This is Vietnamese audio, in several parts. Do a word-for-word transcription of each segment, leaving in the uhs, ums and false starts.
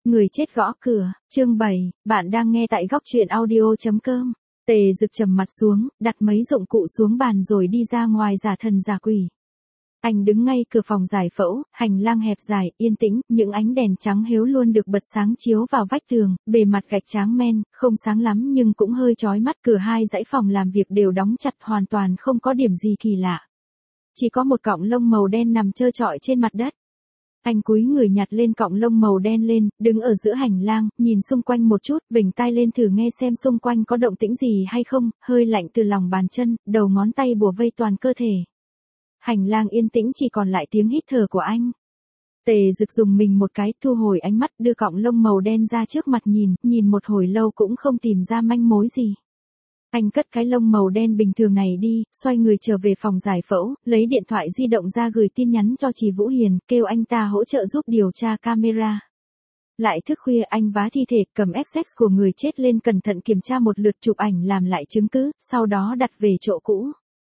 Người chết gõ cửa, chương bảy, bạn đang nghe tại góc truyện audio chấm com. Tề Dực trầm mặt xuống, đặt mấy dụng cụ xuống bàn rồi đi ra ngoài giả thần giả quỷ. Anh đứng ngay cửa phòng giải phẫu, hành lang hẹp dài, yên tĩnh, những ánh đèn trắng hiếu luôn được bật sáng chiếu vào vách tường, bề mặt gạch tráng men, không sáng lắm nhưng cũng hơi chói mắt. Cửa hai dãy phòng làm việc đều đóng chặt, hoàn toàn không có điểm gì kỳ lạ. Chỉ có một cọng lông màu đen nằm trơ trọi trên mặt đất. Anh cúi người nhặt lên cọng lông màu đen lên, đứng ở giữa hành lang, nhìn xung quanh một chút, vểnh tai lên thử nghe xem xung quanh có động tĩnh gì hay không, hơi lạnh từ lòng bàn chân, đầu ngón tay bủa vây toàn cơ thể. Hành lang yên tĩnh chỉ còn lại tiếng hít thở của anh. Tề Dực dùng mình một cái, thu hồi ánh mắt, đưa cọng lông màu đen ra trước mặt nhìn, nhìn một hồi lâu cũng không tìm ra manh mối gì. Anh cất cái lông màu đen bình thường này đi, xoay người trở về phòng giải phẫu, lấy điện thoại di động ra gửi tin nhắn cho Trì Vũ Hiền, kêu anh ta hỗ trợ giúp điều tra camera. Lại thức khuya anh vá thi thể, cầm ép ét của người chết lên cẩn thận kiểm tra một lượt, chụp ảnh làm lại chứng cứ, sau đó đặt về chỗ cũ.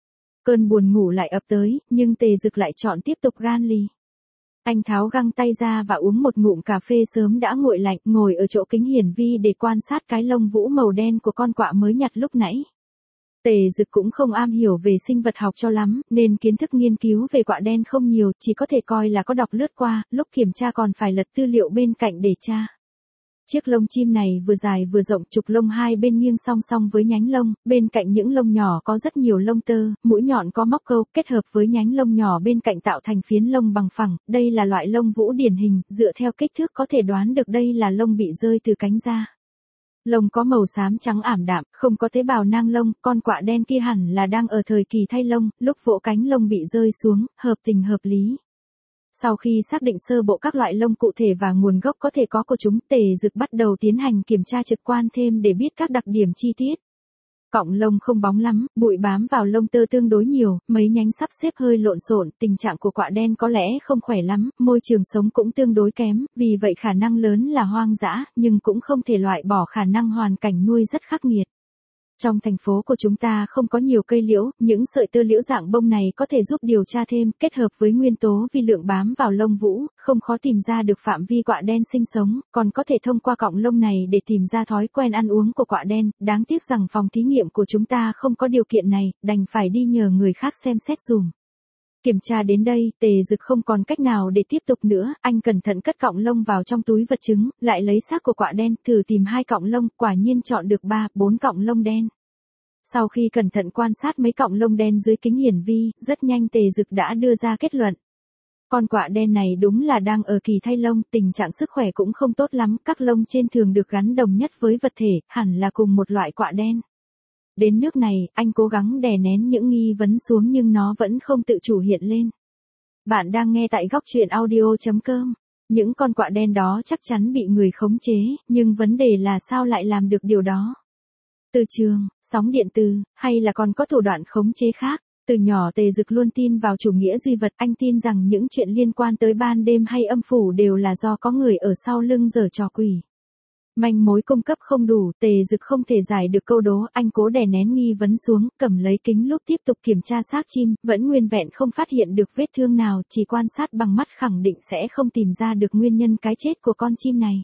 Cơn buồn ngủ lại ập tới, nhưng Tề Dực lại chọn tiếp tục gan lì. Anh tháo găng tay ra và uống một ngụm cà phê sớm đã nguội lạnh, ngồi ở chỗ kính hiển vi để quan sát cái lông vũ màu đen của con quạ mới nhặt lúc nãy. Tề Dực cũng không am hiểu về sinh vật học cho lắm, nên kiến thức nghiên cứu về quạ đen không nhiều, chỉ có thể coi là có đọc lướt qua, lúc kiểm tra còn phải lật tư liệu bên cạnh để tra. Chiếc lông chim này vừa dài vừa rộng, trục lông hai bên nghiêng song song với nhánh lông, bên cạnh những lông nhỏ có rất nhiều lông tơ, mũi nhọn có móc câu, kết hợp với nhánh lông nhỏ bên cạnh tạo thành phiến lông bằng phẳng. Đây là loại lông vũ điển hình, dựa theo kích thước có thể đoán được đây là lông bị rơi từ cánh ra. Lông có màu xám trắng ảm đạm, không có tế bào nang lông, con quạ đen kia hẳn là đang ở thời kỳ thay lông, lúc vỗ cánh lông bị rơi xuống, hợp tình hợp lý. Sau khi xác định sơ bộ các loại lông cụ thể và nguồn gốc có thể có của chúng, Tề Dực bắt đầu tiến hành kiểm tra trực quan thêm để biết các đặc điểm chi tiết. Cọng lông không bóng lắm, bụi bám vào lông tơ tương đối nhiều, mấy nhánh sắp xếp hơi lộn xộn, tình trạng của quạ đen có lẽ không khỏe lắm, môi trường sống cũng tương đối kém, vì vậy khả năng lớn là hoang dã, nhưng cũng không thể loại bỏ khả năng hoàn cảnh nuôi rất khắc nghiệt. Trong thành phố của chúng ta không có nhiều cây liễu, những sợi tơ liễu dạng bông này có thể giúp điều tra thêm, kết hợp với nguyên tố vi lượng bám vào lông vũ, không khó tìm ra được phạm vi quạ đen sinh sống, còn có thể thông qua cọng lông này để tìm ra thói quen ăn uống của quạ đen. Đáng tiếc rằng phòng thí nghiệm của chúng ta không có điều kiện này, đành phải đi nhờ người khác xem xét dùm. Kiểm tra đến đây, Tề Dực không còn cách nào để tiếp tục nữa, anh cẩn thận cất cọng lông vào trong túi vật chứng, lại lấy xác của quạ đen, thử tìm hai cọng lông, quả nhiên chọn được ba, bốn cọng lông đen. Sau khi cẩn thận quan sát mấy cọng lông đen dưới kính hiển vi, rất nhanh Tề Dực đã đưa ra kết luận. Con quạ đen này đúng là đang ở kỳ thay lông, tình trạng sức khỏe cũng không tốt lắm, các lông trên thường được gắn đồng nhất với vật thể, hẳn là cùng một loại quạ đen. Đến nước này, anh cố gắng đè nén những nghi vấn xuống nhưng nó vẫn không tự chủ hiện lên. Bạn đang nghe tại góc truyện audio chấm com. Những con quạ đen đó chắc chắn bị người khống chế, nhưng vấn đề là sao lại làm được điều đó? Từ trường, sóng điện từ, hay là còn có thủ đoạn khống chế khác? Từ nhỏ Tề Dực luôn tin vào chủ nghĩa duy vật, anh tin rằng những chuyện liên quan tới ban đêm hay âm phủ đều là do có người ở sau lưng giở trò quỷ. Manh mối cung cấp không đủ, Tề Dực không thể giải được câu đố, anh cố đè nén nghi vấn xuống, cầm lấy kính lúp tiếp tục kiểm tra xác chim, vẫn nguyên vẹn không phát hiện được vết thương nào, chỉ quan sát bằng mắt khẳng định sẽ không tìm ra được nguyên nhân cái chết của con chim này.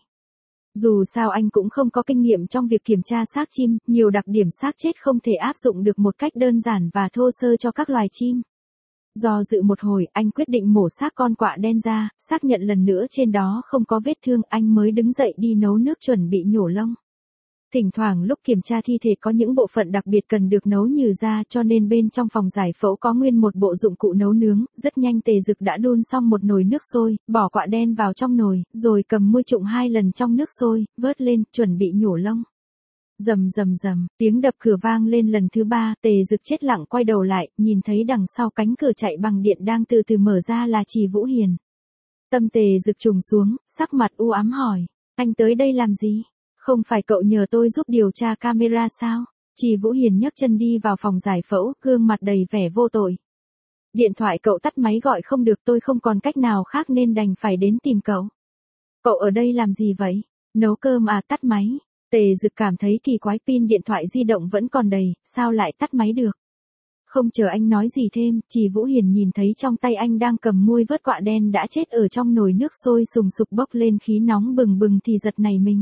Dù sao anh cũng không có kinh nghiệm trong việc kiểm tra xác chim, nhiều đặc điểm xác chết không thể áp dụng được một cách đơn giản và thô sơ cho các loài chim. Do dự một hồi, anh quyết định mổ xác con quạ đen ra, xác nhận lần nữa trên đó không có vết thương, anh mới đứng dậy đi nấu nước chuẩn bị nhổ lông. Thỉnh thoảng lúc kiểm tra thi thể có những bộ phận đặc biệt cần được nấu nhừ ra, cho nên bên trong phòng giải phẫu có nguyên một bộ dụng cụ nấu nướng. Rất nhanh Tề Dực đã đun xong một nồi nước sôi, bỏ quạ đen vào trong nồi, rồi cầm muôi trụng hai lần trong nước sôi, vớt lên, chuẩn bị nhổ lông. Rầm rầm rầm, tiếng đập cửa vang lên lần thứ ba, Tề Dực chết lặng quay đầu lại, nhìn thấy đằng sau cánh cửa chạy bằng điện đang từ từ mở ra là Trì Vũ Hiền. Tâm Tề Dực trùng xuống, sắc mặt u ám hỏi, anh tới đây làm gì? Không phải cậu nhờ tôi giúp điều tra camera sao? Trì Vũ Hiền nhấc chân đi vào phòng giải phẫu, gương mặt đầy vẻ vô tội. Điện thoại cậu tắt máy gọi không được, tôi không còn cách nào khác nên đành phải đến tìm cậu. Cậu ở đây làm gì vậy? Nấu cơm à? Tắt máy. Tề Dực cảm thấy kỳ quái, pin điện thoại di động vẫn còn đầy, sao lại tắt máy được? Không chờ anh nói gì thêm, Trì Vũ Hiền nhìn thấy trong tay anh đang cầm muôi vớt quạ đen đã chết ở trong nồi nước sôi sùng sục bốc lên khí nóng bừng bừng thì giật nảy mình.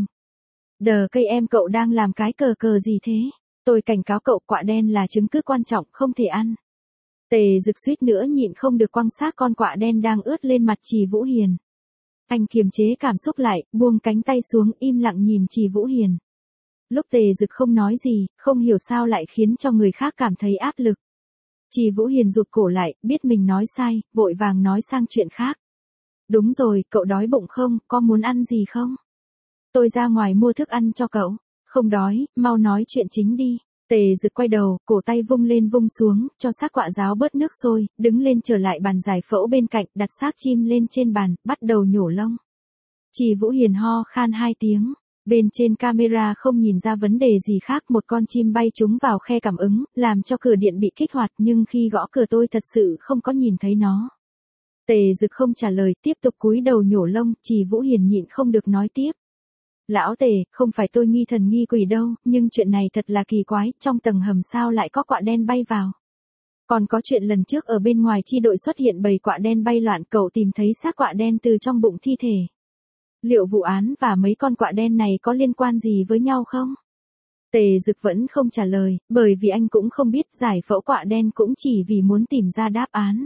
Đờ cây em, cậu đang làm cái cờ cờ gì thế? Tôi cảnh cáo cậu, quạ đen là chứng cứ quan trọng, không thể ăn. Tề Dực suýt nữa nhịn không được quăng xác con quạ đen đang ướt lên mặt Trì Vũ Hiền. Anh kiềm chế cảm xúc lại, buông cánh tay xuống, im lặng nhìn Trì Vũ Hiền. Lúc Tề Dực không nói gì, không hiểu sao lại khiến cho người khác cảm thấy áp lực. Trì Vũ Hiền rụt cổ lại, biết mình nói sai, vội vàng nói sang chuyện khác. Đúng rồi, cậu đói bụng không, có muốn ăn gì không? Tôi ra ngoài mua thức ăn cho cậu. Không đói, mau nói chuyện chính đi. Tề Dực quay đầu, cổ tay vung lên vung xuống, cho xác quạ ráo bớt nước sôi, đứng lên trở lại bàn giải phẫu bên cạnh, đặt xác chim lên trên bàn, bắt đầu nhổ lông. Trì Vũ Hiền ho khan hai tiếng. Bên trên camera không nhìn ra vấn đề gì khác, một con chim bay trúng vào khe cảm ứng, làm cho cửa điện bị kích hoạt, nhưng khi gõ cửa tôi thật sự không có nhìn thấy nó. Tề Dực không trả lời, tiếp tục cúi đầu nhổ lông. Trì Vũ Hiền nhịn không được nói tiếp. Lão Tề, không phải tôi nghi thần nghi quỷ đâu, nhưng chuyện này thật là kỳ quái, trong tầng hầm sao lại có quạ đen bay vào. Còn có chuyện lần trước ở bên ngoài chi đội xuất hiện bầy quạ đen bay loạn, cậu tìm thấy xác quạ đen từ trong bụng thi thể. Liệu vụ án và mấy con quạ đen này có liên quan gì với nhau không? Tề Dực vẫn không trả lời, bởi vì anh cũng không biết, giải phẫu quạ đen cũng chỉ vì muốn tìm ra đáp án.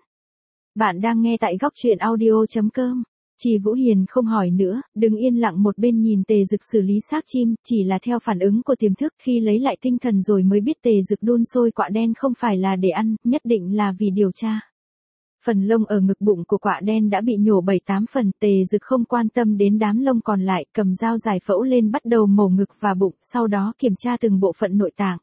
Bạn đang nghe tại góc truyện audio chấm com. Trì Vũ Hiền không hỏi nữa, đứng yên lặng một bên nhìn Tề Dực xử lý xác chim, chỉ là theo phản ứng của tiềm thức, khi lấy lại tinh thần rồi mới biết Tề Dực đun sôi quạ đen không phải là để ăn, nhất định là vì điều tra. Phần lông ở ngực bụng của quạ đen đã bị nhổ bảy tám phần, Tề Dực không quan tâm đến đám lông còn lại, cầm dao giải phẫu lên bắt đầu mổ ngực và bụng, sau đó kiểm tra từng bộ phận nội tạng.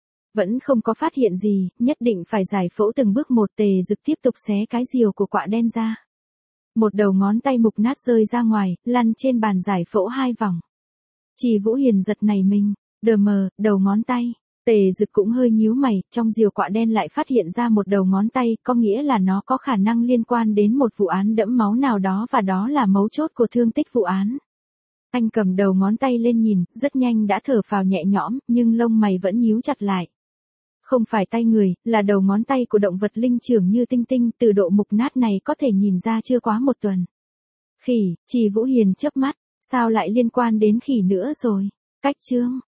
Vẫn không có phát hiện gì, nhất định phải giải phẫu từng bước một. Tề Dực tiếp tục xé cái rìu của quạ đen ra. Một đầu ngón tay mục nát rơi ra ngoài, lăn trên bàn giải phẫu hai vòng. Trì Vũ Hiền giật nảy mình, đờ mờ, đầu ngón tay. Tề Dực cũng hơi nhíu mày, trong rìu quạ đen lại phát hiện ra một đầu ngón tay, có nghĩa là nó có khả năng liên quan đến một vụ án đẫm máu nào đó và đó là mấu chốt của thương tích vụ án. Anh cầm đầu ngón tay lên nhìn, rất nhanh đã thở phào nhẹ nhõm, nhưng lông mày vẫn nhíu chặt lại. Không phải tay người, là đầu ngón tay của động vật linh trưởng như tinh tinh, từ độ mục nát này có thể nhìn ra chưa quá một tuần. Khỉ, Trì Vũ Hiền chớp mắt, sao lại liên quan đến khỉ nữa rồi? Cách chương.